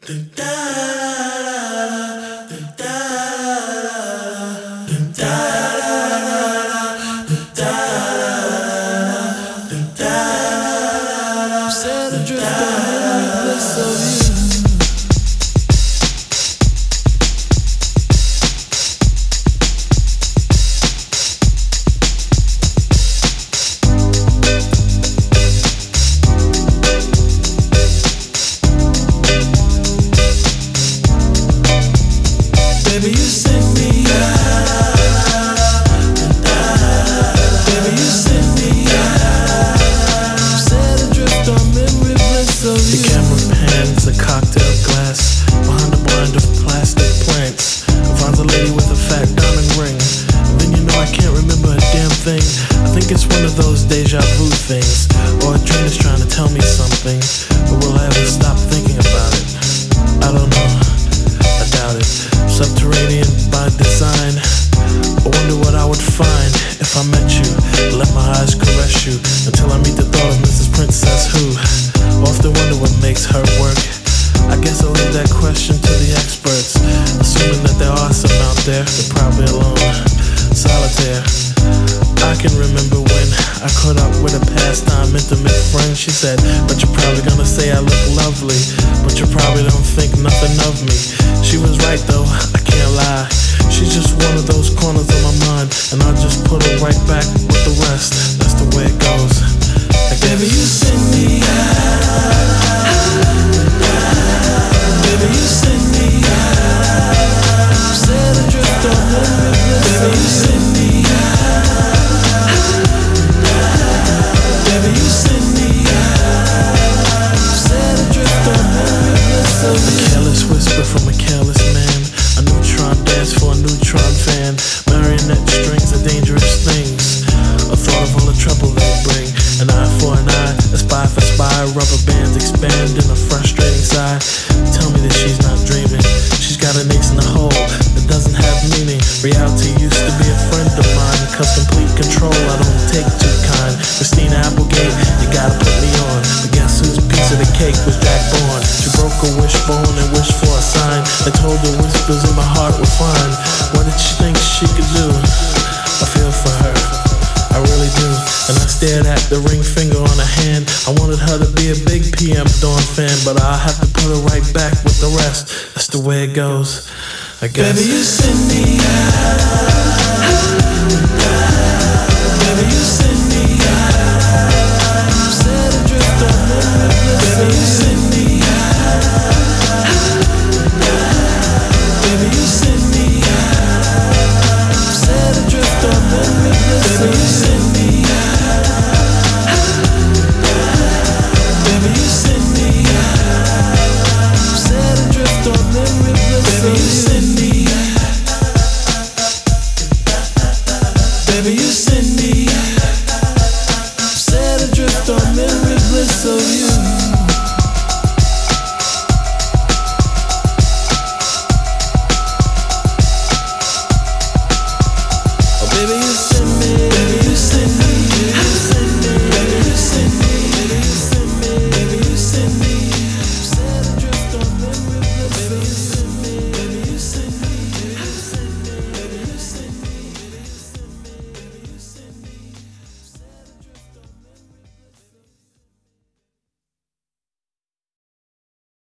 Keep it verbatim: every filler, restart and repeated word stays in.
Set adrift on every bliss of you. Baby, you send me out. Baby, you send me out. Set adrift on memory bliss of you. The camera pans a cocktail glass behind a blind of plastic plants. I find a lady with a fat diamond ring. And then you know I can't remember a damn thing. I think it's one of those deja vu things, or a dream is trying to tell me something. But will I ever stop thinking about it? I don't know. I doubt it. Subterranean by design. I wonder what I would find if I met you. Let my eyes caress you until I meet the thought of Missus Princess who often wonder what makes her work. I guess I'll leave that question to the experts, assuming that there are some out there. They're probably alone, solitaire. I can remember when I caught up with a pastime intimate friend. She said, but you're probably gonna say I look lovely, but you probably don't think nothing of me. She was right though, I can't lie. She's just one of those corners of my mind, and I'll just put her right back with the rest. That's the way it goes, I guess. Baby, you send me out. Baby, you send me out. Set adrift on memory bliss. Baby, you send me out. Baby, you send me out. Set adrift on memory bliss of you. A careless whisper from a careless man. A neutron dance for a neutron fan. Marionette strings are dangerous things. A thought of all the trouble they bring. An eye for an eye, a spy for spy. Rubber bands expand in a frustrating sigh. Tell me that she's not dreaming. She's got an ace in the hole that doesn't have meaning. Reality used to be a friend of mine, cause complete control I don't take too kind. Christina Applegate, you gotta put me on. But guess whose piece of the cake was Jack Bourne? She broke a wishbone and wished for a sign that told the whispers in my heart were fine. What did she think she could do? I feel for her, I really do. And I stared at the ring finger on her hand. I wanted her to be a big P M Dawn fan, but I'll have to put her right back with the rest. That's the way it goes, I guess. Baby, you send me out.